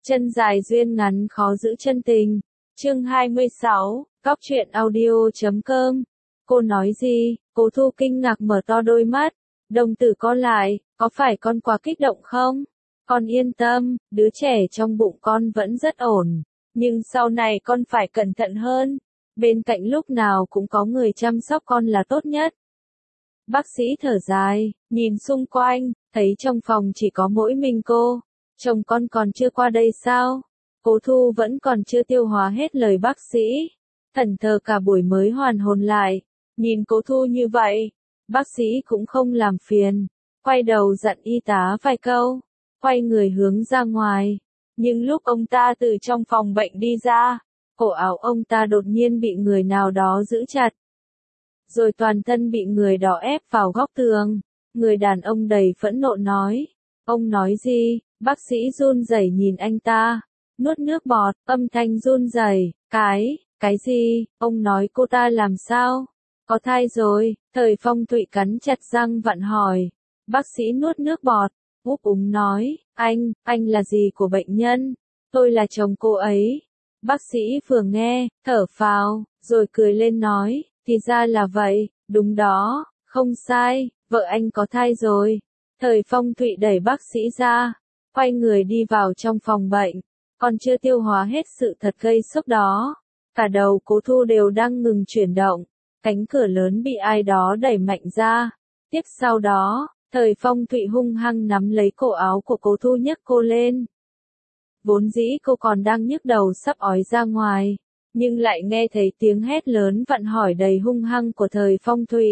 Chân dài duyên ngắn khó giữ chân tình. Chương 26, Góc truyện audio.com. Cô nói gì? Cố Thu kinh ngạc mở to đôi mắt. Đồng tử co lại, có phải con quá kích động không? Con yên tâm, đứa trẻ trong bụng con vẫn rất ổn. Nhưng sau này con phải cẩn thận hơn. Bên cạnh lúc nào cũng có người chăm sóc con là tốt nhất. Bác sĩ thở dài, nhìn xung quanh, thấy trong phòng chỉ có mỗi mình cô. Chồng con còn chưa qua đây sao? Cố Thu vẫn còn chưa tiêu hóa hết lời bác sĩ. Thẫn thờ cả buổi mới hoàn hồn lại. Nhìn Cố Thu như vậy, bác sĩ cũng không làm phiền. Quay đầu dặn y tá vài câu. Quay người hướng ra ngoài. Nhưng lúc ông ta từ trong phòng bệnh đi ra, cổ áo ông ta đột nhiên bị người nào đó giữ chặt. Rồi toàn thân bị người đó ép vào góc tường. Người đàn ông đầy phẫn nộ nói. Ông nói gì? Bác sĩ run rẩy nhìn anh ta. Nuốt nước bọt, âm thanh run rẩy. Cái gì? Ông nói cô ta làm sao? Có thai rồi. Thời Phong Thụy cắn chặt răng vặn hỏi. Bác sĩ nuốt nước bọt. Úp úng nói. Anh là gì của bệnh nhân? Tôi là chồng cô ấy. Bác sĩ vừa nghe, thở phào, rồi cười lên nói. Thì ra là vậy, đúng đó, không sai, vợ anh có thai rồi. Thời Phong Thụy đẩy bác sĩ ra, quay người đi vào trong phòng bệnh, còn chưa tiêu hóa hết sự thật gây sốc đó. Cả đầu Cố Thu đều đang ngừng chuyển động, cánh cửa lớn bị ai đó đẩy mạnh ra. Tiếp sau đó, Thời Phong Thụy hung hăng nắm lấy cổ áo của Cố Thu nhấc cô lên. Vốn dĩ cô còn đang nhức đầu sắp ói ra ngoài. Nhưng lại nghe thấy tiếng hét lớn vặn hỏi đầy hung hăng của Thời Phong Thụy.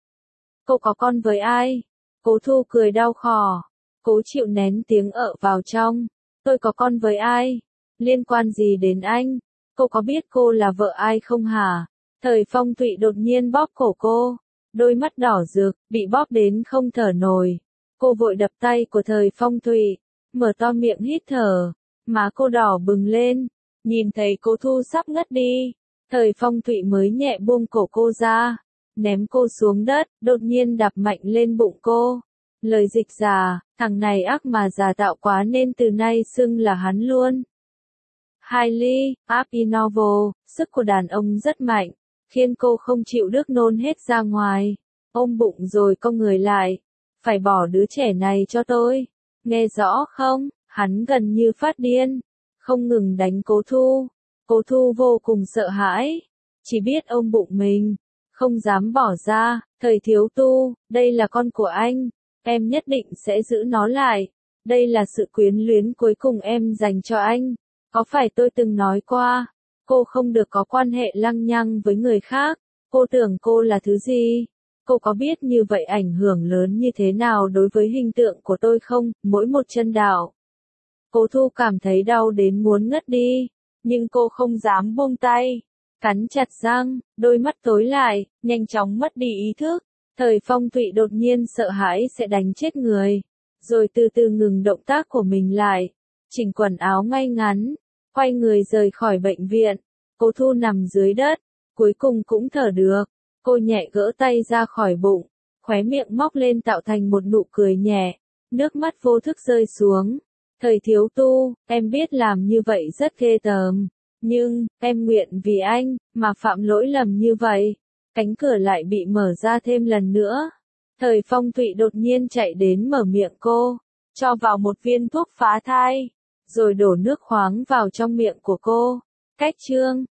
Cô có con với ai? Cố Thu cười đau khổ. Cố chịu nén tiếng ợ vào trong. Tôi có con với ai? Liên quan gì đến anh? Cô có biết cô là vợ ai không hả? Thời Phong Thụy đột nhiên bóp cổ cô. Đôi mắt đỏ rực, bị bóp đến không thở nổi. Cô vội đập tay của Thời Phong Thụy. Mở to miệng hít thở. Má cô đỏ bừng lên. Nhìn thấy Cố Thu sắp ngất đi, Thời Phong Thụy mới nhẹ buông cổ cô ra, ném cô xuống đất, đột nhiên đạp mạnh lên bụng cô. Lời dịch giả, thằng này ác mà giả tạo quá nên từ nay xưng là hắn luôn. Hailey, Abhinav, sức của đàn ông rất mạnh, khiến cô không chịu được nôn hết ra ngoài. Ôm bụng rồi cong người lại. Phải bỏ đứa trẻ này cho tôi. Nghe rõ không? Hắn gần như phát điên. Không ngừng đánh Cố Thu. Cố Thu vô cùng sợ hãi. Chỉ biết ôm bụng mình. Không dám bỏ ra. Thời Thiếu Tu, đây là con của anh. Em nhất định sẽ giữ nó lại. Đây là sự quyến luyến cuối cùng em dành cho anh. Có phải tôi từng nói qua, cô không được có quan hệ lăng nhăng với người khác. Cô tưởng cô là thứ gì? Cô có biết như vậy ảnh hưởng lớn như thế nào đối với hình tượng của tôi không? Mỗi một chân đạo. Cố Thu cảm thấy đau đến muốn ngất đi, nhưng cô không dám buông tay, cắn chặt răng, đôi mắt tối lại, nhanh chóng mất đi ý thức. Thời Phong Thụy đột nhiên sợ hãi sẽ đánh chết người, rồi từ từ ngừng động tác của mình lại, chỉnh quần áo ngay ngắn, quay người rời khỏi bệnh viện. Cố Thu nằm dưới đất, cuối cùng cũng thở được. Cô nhẹ gỡ tay ra khỏi bụng, khóe miệng móc lên tạo thành một nụ cười nhẹ, nước mắt vô thức rơi xuống. Thời Thiếu Tu, em biết làm như vậy rất ghê tởm, nhưng, em nguyện vì anh, mà phạm lỗi lầm như vậy. Cánh cửa lại bị mở ra thêm lần nữa. Thời Phong Thụy đột nhiên chạy đến mở miệng cô, cho vào một viên thuốc phá thai, rồi đổ nước khoáng vào trong miệng của cô. Cách chương